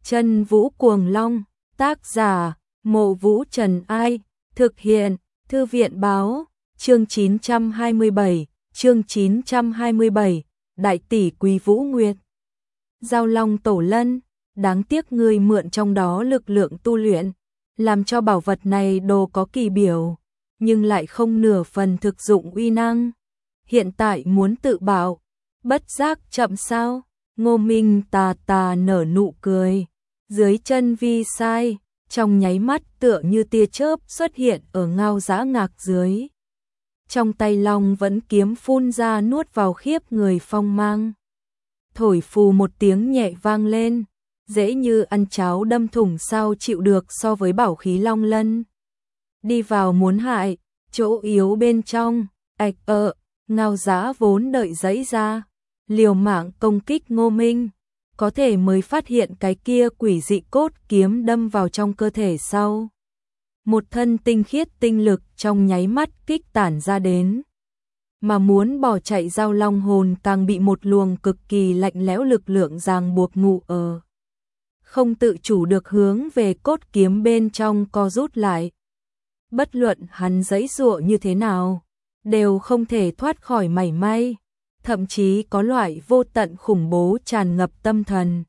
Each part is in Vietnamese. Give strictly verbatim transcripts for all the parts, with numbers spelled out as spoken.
Chân Vũ Cuồng Long, tác giả, Mộ Vũ Trần Ai, thực hiện, Thư viện Báo, chương chín trăm hai mươi bảy, chương chín trăm hai mươi bảy, Đại tỷ Quý Vũ Nguyệt. Giao Long Tổ Lân, đáng tiếc ngươi mượn trong đó lực lượng tu luyện, làm cho bảo vật này đồ có kỳ biểu, nhưng lại không nửa phần thực dụng uy năng. Hiện tại muốn tự bảo, bất giác chậm sao? Ngô Minh tà tà nở nụ cười, dưới chân vi sai, trong nháy mắt tựa như tia chớp xuất hiện ở ngao dã ngạc dưới. Trong tay long vẫn kiếm phun ra nuốt vào khiếp người phong mang. Thổi phù một tiếng nhẹ vang lên, dễ như ăn cháo đâm thủng sao chịu được so với bảo khí long lân. Đi vào muốn hại, chỗ yếu bên trong, ạch ợ, ngao dã vốn đợi giãy ra, liều mạng công kích Ngô Minh, có thể mới phát hiện cái kia quỷ dị cốt kiếm đâm vào trong cơ thể sau. Một thân tinh khiết tinh lực trong nháy mắt kích tản ra đến. Mà muốn bỏ chạy giao long hồn càng bị một luồng cực kỳ lạnh lẽo lực lượng ràng buộc ngụ ở. Không tự chủ được hướng về cốt kiếm bên trong co rút lại. Bất luận hắn giãy giụa như thế nào, đều không thể thoát khỏi mảy may, thậm chí có loại vô tận khủng bố tràn ngập tâm thần.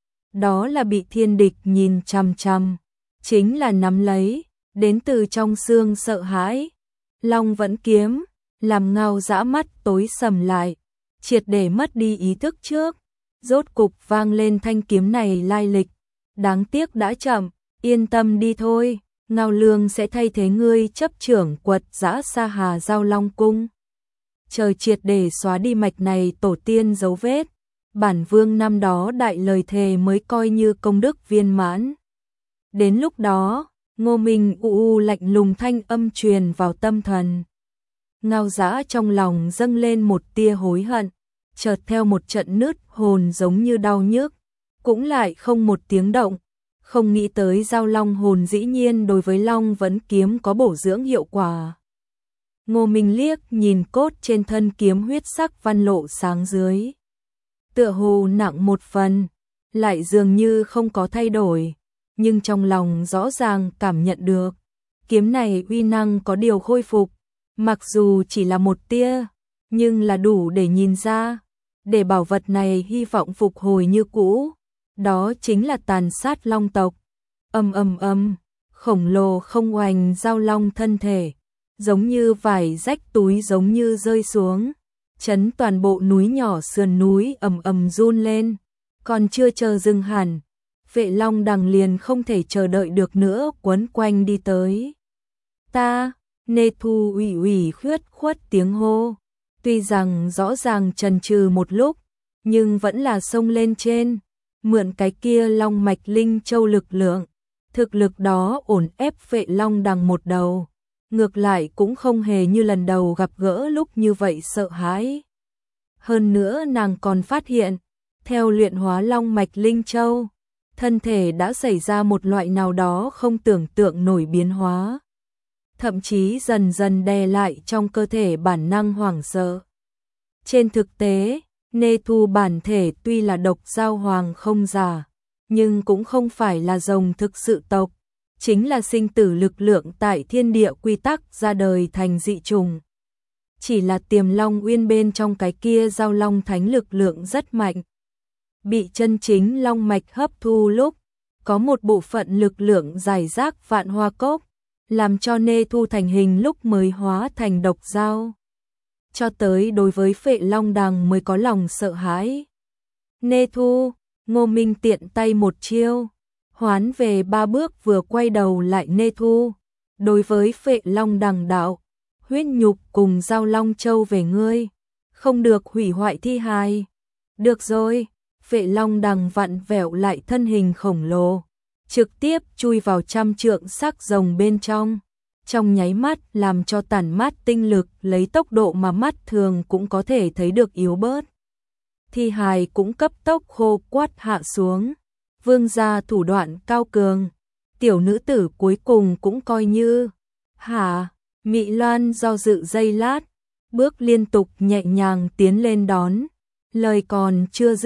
Đó là bị thiên địch nhìn chằm chằm, chính là nắm lấy, đến từ trong xương sợ hãi. Long vẫn kiếm, làm ngao dã mắt tối sầm lại, triệt để mất đi ý thức trước. Rốt cục vang lên thanh kiếm này lai lịch, đáng tiếc đã chậm, yên tâm đi thôi, Ngao Lương sẽ thay thế ngươi chấp trưởng quật dã Sa Hà Giao Long Cung. Trời triệt để xóa đi mạch này tổ tiên dấu vết, bản vương năm đó đại lời thề mới coi như công đức viên mãn. Đến lúc đó, Ngô Minh u u lạnh lùng thanh âm truyền vào tâm thần. Ngao dã trong lòng dâng lên một tia hối hận, chợt theo một trận nứt hồn giống như đau nhức, cũng lại không một tiếng động, không nghĩ tới giao long hồn dĩ nhiên đối với long vẫn kiếm có bổ dưỡng hiệu quả. Ngô Minh liếc nhìn cốt trên thân kiếm huyết sắc văn lộ sáng dưới. Tựa hồ nặng một phần, lại dường như không có thay đổi, nhưng trong lòng rõ ràng cảm nhận được, kiếm này uy năng có điều khôi phục, mặc dù chỉ là một tia, nhưng là đủ để nhìn ra, để bảo vật này hy vọng phục hồi như cũ, đó chính là tàn sát long tộc. Ầm ầm ầm, khổng lồ không oanh giao long thân thể, giống như vải rách túi giống như rơi xuống, chấn toàn bộ núi nhỏ sườn núi ầm ầm run lên, còn chưa chờ dừng hẳn, Vệ Long Đằng liền không thể chờ đợi được nữa quấn quanh đi tới. Ta, Nê Thu ủy ủy khuyết khuất tiếng hô, tuy rằng rõ ràng chần chừ một lúc, nhưng vẫn là xông lên trên, mượn cái kia long mạch linh châu lực lượng, thực lực đó ổn ép Vệ Long Đằng một đầu, ngược lại cũng không hề như lần đầu gặp gỡ lúc như vậy sợ hãi. Hơn nữa nàng còn phát hiện, theo luyện hóa long mạch linh châu, thân thể đã xảy ra một loại nào đó không tưởng tượng nổi biến hóa, thậm chí dần dần đè lại trong cơ thể bản năng hoảng sợ. Trên thực tế, Nê Thu bản thể tuy là độc giao hoàng không giả, nhưng cũng không phải là rồng thực sự tộc, chính là sinh tử lực lượng tại thiên địa quy tắc ra đời thành dị trùng. Chỉ là Tiềm Long Uyên bên trong cái kia giao long thánh lực lượng rất mạnh. Bị chân chính long mạch hấp thu lúc, có một bộ phận lực lượng giải rác vạn hoa cốc, làm cho Nê Thu thành hình lúc mới hóa thành độc giao. Cho tới đối với Vệ Long Đằng mới có lòng sợ hãi. Nê Thu, Ngô Minh tiện tay một chiêu, hoán về ba bước vừa quay đầu lại Nê Thu. Đối với Vệ Long Đằng đạo, huyết nhục cùng giao long châu về ngươi, không được hủy hoại thi hài. Được rồi, Vệ Long Đằng vặn vẹo lại thân hình khổng lồ, trực tiếp chui vào trăm trượng sắc rồng bên trong, trong nháy mắt làm cho tản mát tinh lực lấy tốc độ mà mắt thường cũng có thể thấy được yếu bớt. Thi hài cũng cấp tốc khô quắt hạ xuống, vương gia thủ đoạn cao cường, tiểu nữ tử cuối cùng cũng coi như. Hả? Mị Loan do dự giây lát, bước liên tục nhẹ nhàng tiến lên đón, lời còn chưa dứt,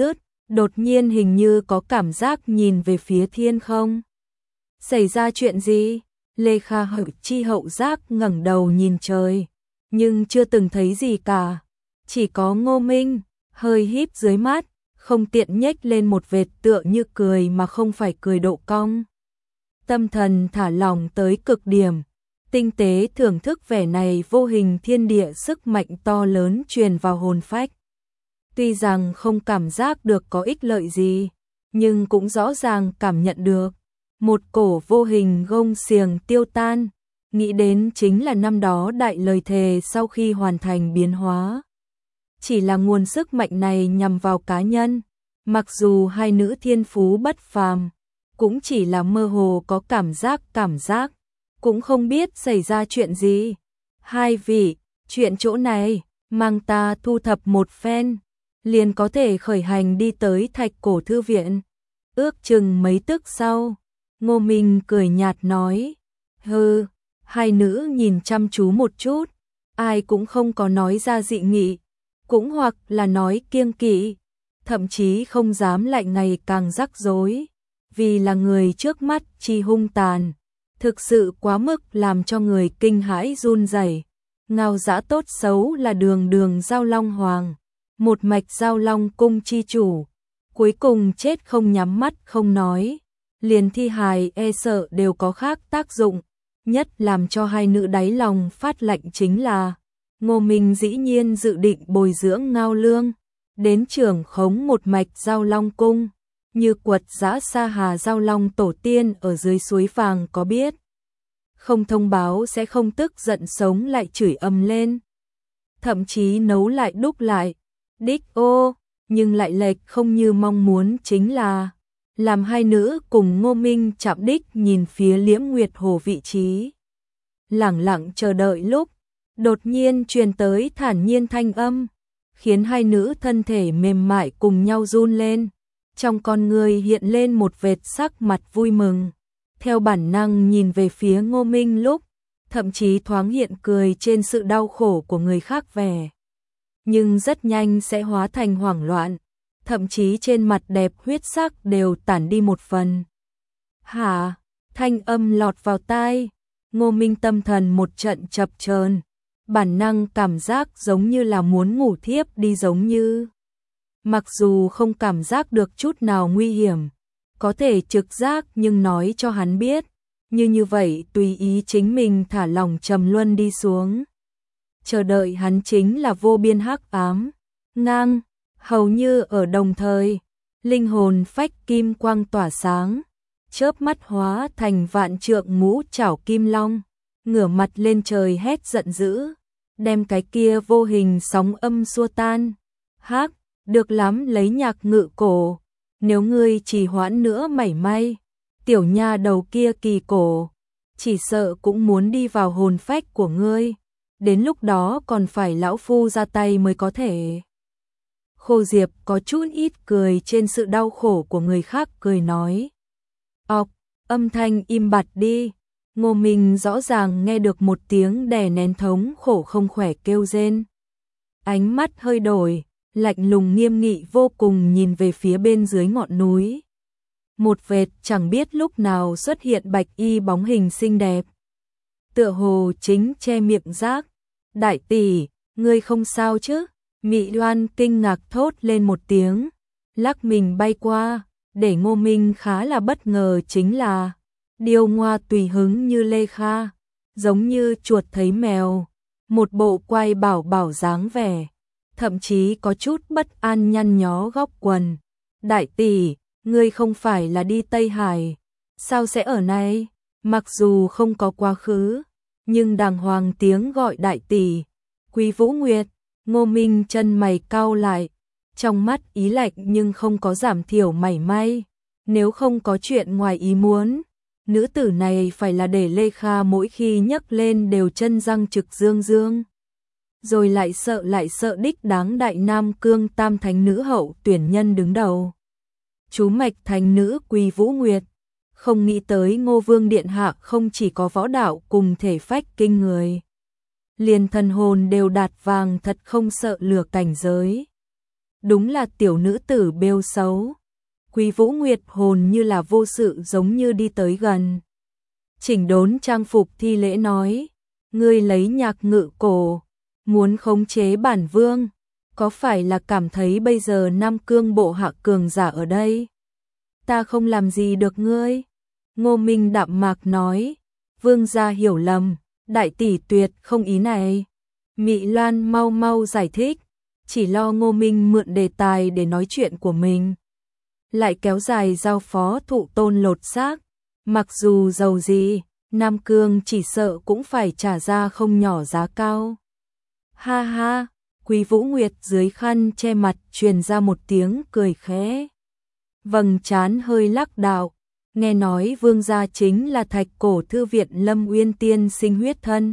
đột nhiên hình như có cảm giác nhìn về phía thiên không. Xảy ra chuyện gì? Lê Kha hậu chi hậu giác ngẩng đầu nhìn trời, nhưng chưa từng thấy gì cả. Chỉ có Ngô Minh, hơi híp dưới mắt, không tiện nhếch lên một vệt tựa như cười mà không phải cười độ cong. Tâm thần thả lỏng tới cực điểm, tinh tế thưởng thức vẻ này vô hình thiên địa sức mạnh to lớn truyền vào hồn phách. Tuy rằng không cảm giác được có ích lợi gì, nhưng cũng rõ ràng cảm nhận được một cổ vô hình gông xiềng tiêu tan, nghĩ đến chính là năm đó đại lời thề sau khi hoàn thành biến hóa. Chỉ là nguồn sức mạnh này nhằm vào cá nhân, mặc dù hai nữ thiên phú bất phàm, cũng chỉ là mơ hồ có cảm giác cảm giác, cũng không biết xảy ra chuyện gì. Hai vị, chuyện chỗ này, mang ta thu thập một phen, liền có thể khởi hành đi tới Thạch Cổ Thư Viện. Ước chừng mấy tức sau, Ngô Minh cười nhạt nói, hừ, hai nữ nhìn chăm chú một chút, ai cũng không có nói ra dị nghị, cũng hoặc là nói kiêng kỵ, thậm chí không dám lại ngày càng rắc rối, vì là người trước mắt chi hung tàn, thực sự quá mức làm cho người kinh hãi run rẩy. Ngao Dã tốt xấu là đường đường Giao Long Hoàng, một mạch Giao Long cung chi chủ, cuối cùng chết không nhắm mắt không nói, liền thi hài e sợ đều có khác tác dụng, nhất làm cho hai nữ đáy lòng phát lạnh chính là Ngô Minh dĩ nhiên dự định bồi dưỡng Ngao Lương, đến trưởng khống một mạch Giao Long cung, như Quật Dã Sa Hà Giao Long tổ tiên ở dưới suối vàng có biết. Không thông báo sẽ không tức giận sống lại chửi ầm lên, thậm chí nấu lại đúc lại, đích ô, nhưng lại lệch không như mong muốn chính là làm hai nữ cùng Ngô Minh chạm đích nhìn phía Liễm Nguyệt Hồ vị trí. Lẳng lặng chờ đợi lúc, đột nhiên truyền tới thản nhiên thanh âm, khiến hai nữ thân thể mềm mại cùng nhau run lên, trong con người hiện lên một vệt sắc mặt vui mừng. Theo bản năng nhìn về phía Ngô Minh lúc, thậm chí thoáng hiện cười trên sự đau khổ của người khác vẻ. Nhưng rất nhanh sẽ hóa thành hoảng loạn, thậm chí trên mặt đẹp huyết sắc đều tản đi một phần. Hả? Thanh âm lọt vào tai, Ngô Minh tâm thần một trận chập chờn, bản năng cảm giác giống như là muốn ngủ thiếp đi giống như. Mặc dù không cảm giác được chút nào nguy hiểm, có thể trực giác nhưng nói cho hắn biết, như như vậy tùy ý chính mình thả lòng trầm luân đi xuống. Chờ đợi hắn chính là vô biên hắc ám, ngang, hầu như ở đồng thời, linh hồn phách kim quang tỏa sáng, chớp mắt hóa thành vạn trượng ngũ trảo kim long, ngửa mặt lên trời hét giận dữ, đem cái kia vô hình sóng âm xua tan. Hắc, được lắm lấy nhạc ngự cổ. Nếu ngươi trì hoãn nữa mảy may, tiểu nha đầu kia kỳ cổ, chỉ sợ cũng muốn đi vào hồn phách của ngươi, đến lúc đó còn phải lão phu ra tay mới có thể. Khô Diệp có chút ít cười trên sự đau khổ của người khác cười nói. Ọc, âm thanh im bặt đi, Ngô Minh rõ ràng nghe được một tiếng đè nén thống khổ không khỏe kêu rên. Ánh mắt hơi đổi, lạnh lùng nghiêm nghị vô cùng nhìn về phía bên dưới ngọn núi. Một vệt chẳng biết lúc nào xuất hiện bạch y bóng hình xinh đẹp. Tựa hồ chính che miệng rác. Đại tỷ, ngươi không sao chứ? Mị Loan kinh ngạc thốt lên một tiếng, lắc mình bay qua, để Ngô Minh khá là bất ngờ chính là điêu ngoa tùy hứng như Lê Kha, giống như chuột thấy mèo, một bộ quay bảo bảo dáng vẻ. Thậm chí có chút bất an nhăn nhó góc quần. Đại tỷ, ngươi không phải là đi Tây Hải, sao sẽ ở này? Mặc dù không có quá khứ, nhưng đàng hoàng tiếng gọi đại tỷ. Quý Vũ Nguyệt, Ngô Minh chân mày cau lại, trong mắt ý lạnh nhưng không có giảm thiểu mảy may. Nếu không có chuyện ngoài ý muốn, nữ tử này phải là để Lê Kha mỗi khi nhấc lên đều chân răng trực dương dương. Rồi lại sợ lại sợ đích đáng đại nam cương tam thánh nữ hậu tuyển nhân đứng đầu. Chú mạch thánh nữ Quý Vũ Nguyệt, không nghĩ tới Ngô Vương Điện Hạ không chỉ có võ đạo cùng thể phách kinh người. Liền thần hồn đều đạt vàng thật không sợ lửa cảnh giới. đúng là tiểu nữ tử bêu xấu. Quý Vũ Nguyệt hồn như là vô sự giống như đi tới gần. Chỉnh đốn trang phục thi lễ nói, ngươi lấy nhạc ngự cổ, muốn khống chế bản vương, có phải là cảm thấy bây giờ Nam Cương bộ hạ cường giả ở đây? Ta không làm gì được ngươi. Ngô Minh đạm mạc nói, vương gia hiểu lầm, đại tỷ tuyệt không ý này. Mị Loan mau mau giải thích, chỉ lo Ngô Minh mượn đề tài để nói chuyện của mình. Lại kéo dài giao phó thụ tôn lột xác, mặc dù giàu gì, Nam Cương chỉ sợ cũng phải trả ra không nhỏ giá cao. Ha ha, Quý Vũ Nguyệt dưới khăn che mặt truyền ra một tiếng cười khẽ. Vầng trán hơi lắc đạo, nghe nói vương gia chính là Thạch Cổ thư viện Lâm Uyên tiên sinh huyết thân.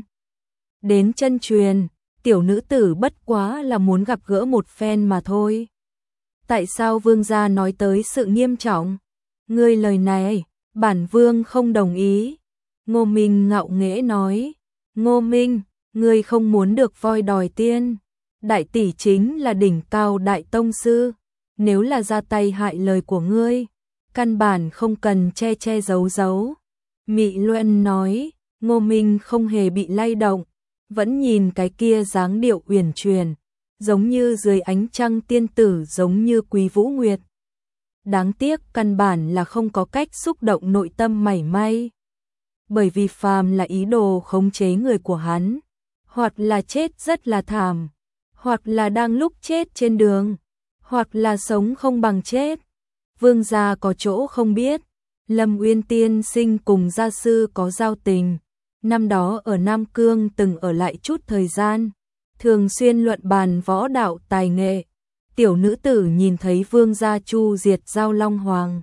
Đến chân truyền, tiểu nữ tử bất quá là muốn gặp gỡ một phen mà thôi. Tại sao vương gia nói tới sự nghiêm trọng? Ngươi lời này, bản vương không đồng ý. Ngô Minh ngạo nghễ nói, Ngô Minh, ngươi không muốn được voi đòi tiên. Đại tỷ chính là đỉnh cao đại tông sư, nếu là ra tay hại lời của ngươi, căn bản không cần che che giấu giấu. Mị Luân nói, Ngô Minh không hề bị lay động, vẫn nhìn cái kia dáng điệu uyển chuyển, giống như dưới ánh trăng tiên tử, giống như Quý Vũ Nguyệt. Đáng tiếc căn bản là không có cách xúc động nội tâm mảy may. Bởi vì phàm là ý đồ khống chế người của hắn, hoặc là chết rất là thảm, hoặc là đang lúc chết trên đường, hoặc là sống không bằng chết. Vương gia có chỗ không biết, Lâm Uyên tiên sinh cùng gia sư có giao tình, năm đó ở Nam Cương từng ở lại chút thời gian, thường xuyên luận bàn võ đạo tài nghệ. Tiểu nữ tử nhìn thấy vương gia chu diệt Giao Long Hoàng,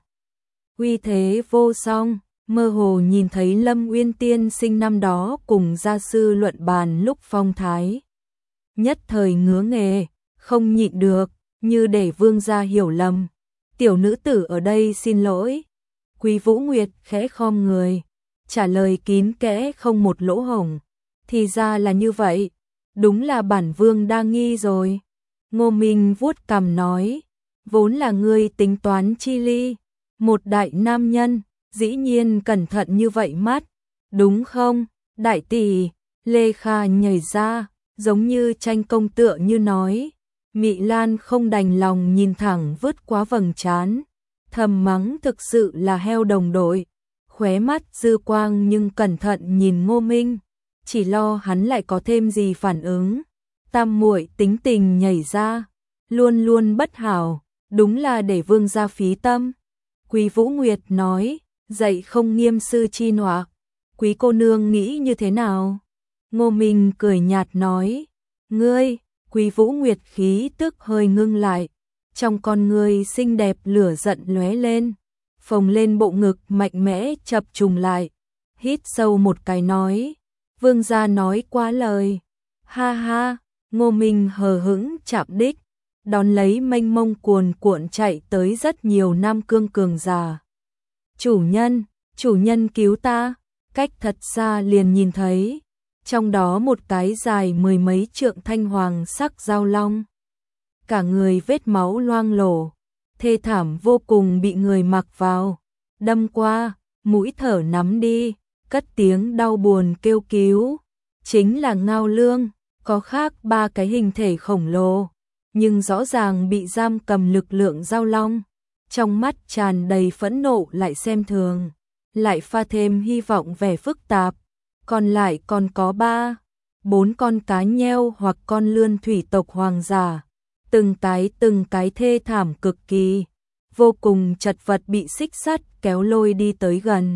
uy thế vô song, mơ hồ nhìn thấy Lâm Uyên tiên sinh năm đó cùng gia sư luận bàn lúc phong thái. Nhất thời ngứa nghề, không nhịn được, như để vương gia hiểu lầm. Tiểu nữ tử ở đây xin lỗi. Quý Vũ Nguyệt khẽ khom người, trả lời kín kẽ không một lỗ hổng. Thì ra là như vậy, đúng là bản vương đa nghi rồi. Ngô Minh vuốt cằm nói, vốn là ngươi tính toán chi ly, một đại nam nhân, dĩ nhiên cẩn thận như vậy mắt, đúng không? Đại tỷ, Lê Kha nhảy ra, giống như tranh công tựa như nói. Mị Lan không đành lòng nhìn thẳng vứt quá vầng trán, thầm mắng thực sự là heo đồng đội, khóe mắt dư quang nhưng cẩn thận nhìn Ngô Minh, chỉ lo hắn lại có thêm gì phản ứng. Tam muội tính tình nhảy ra, luôn luôn bất hảo, đúng là để vương gia phí tâm. Quý Vũ Nguyệt nói, dạy không nghiêm sư chi nọa, quý cô nương nghĩ như thế nào? Ngô Minh cười nhạt nói, ngươi. Quý Vũ Nguyệt khí tức hơi ngưng lại, trong con ngươi xinh đẹp lửa giận lóe lên, phồng lên bộ ngực mạnh mẽ chập trùng lại, hít sâu một cái nói, vương gia nói quá lời. Ha ha, Ngô Minh hờ hững chạm đích, đón lấy mênh mông cuồn cuộn chạy tới rất nhiều Nam Cương cường giả. Chủ nhân, chủ nhân cứu ta, cách thật xa liền nhìn thấy. Trong đó một cái dài mười mấy trượng thanh hoàng sắc giao long. Cả người vết máu loang lổ, thê thảm vô cùng bị người mặc vào, đâm qua, mũi thở nắm đi, cất tiếng đau buồn kêu cứu. Chính là Ngao Lương, có khác ba cái hình thể khổng lồ, nhưng rõ ràng bị giam cầm lực lượng giao long. Trong mắt tràn đầy phẫn nộ lại xem thường, lại pha thêm hy vọng vẻ phức tạp. Còn lại còn có ba, bốn con cá nheo hoặc con lươn thủy tộc hoàng giả, từng cái từng cái thê thảm cực kỳ, vô cùng chật vật bị xích sắt kéo lôi đi tới gần.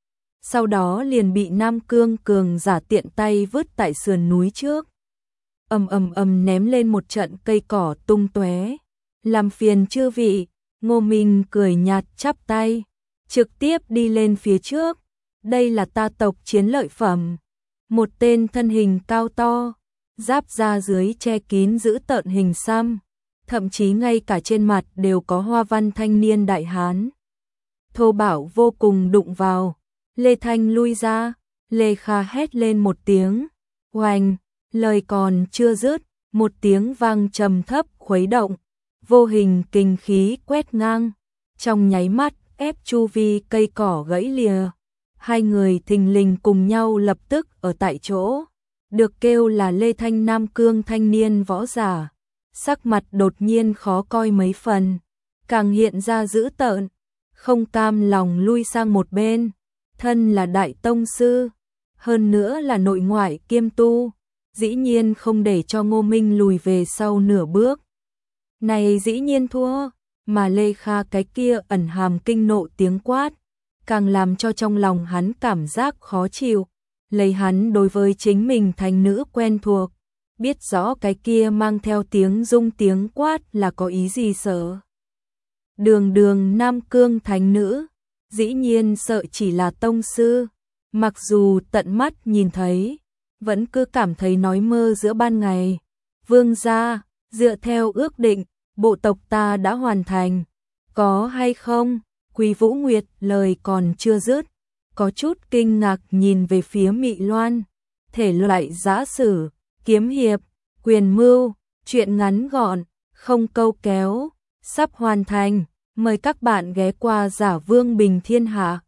Sau đó liền bị Nam Cương cường giả tiện tay vứt tại sườn núi trước. Ầm ầm ầm ném lên một trận cây cỏ tung tóe. Làm phiền chư vị, Ngô Minh cười nhạt chắp tay, trực tiếp đi lên phía trước. Đây là ta tộc chiến lợi phẩm. Một tên thân hình cao to, giáp da dưới che kín giữ tợn hình xăm, thậm chí ngay cả trên mặt đều có hoa văn thanh niên đại hán. Thô bạo vô cùng đụng vào, Lê Thanh lui ra, Lê Kha hét lên một tiếng, oành, lời còn chưa dứt, một tiếng vang trầm thấp khuấy động, vô hình kình khí quét ngang, trong nháy mắt ép chu vi cây cỏ gãy lìa. Hai người thình lình cùng nhau lập tức ở tại chỗ, được kêu là Lê Thanh Nam Cương thanh niên võ giả, sắc mặt đột nhiên khó coi mấy phần, càng hiện ra dữ tợn, không cam lòng lui sang một bên, thân là đại tông sư, hơn nữa là nội ngoại kiêm tu, dĩ nhiên không để cho Ngô Minh lùi về sau nửa bước. Này dĩ nhiên thua, mà Lê Kha cái kia ẩn hàm kinh nộ tiếng quát, càng làm cho trong lòng hắn cảm giác khó chịu, lấy hắn đối với chính mình thành nữ quen thuộc, biết rõ cái kia mang theo tiếng rung tiếng quát là có ý gì sợ. Đường đường Nam Cương thánh nữ, dĩ nhiên sợ chỉ là tông sư, mặc dù tận mắt nhìn thấy, vẫn cứ cảm thấy nói mơ giữa ban ngày. Vương gia, dựa theo ước định, bộ tộc ta đã hoàn thành, có hay không? Quý Vũ Nguyệt lời còn chưa dứt, có chút kinh ngạc nhìn về phía Mị Loan, thể loại giã sử, kiếm hiệp, quyền mưu, chuyện ngắn gọn, không câu kéo, sắp hoàn thành, mời các bạn ghé qua Giả Vương Bình Thiên Hạ.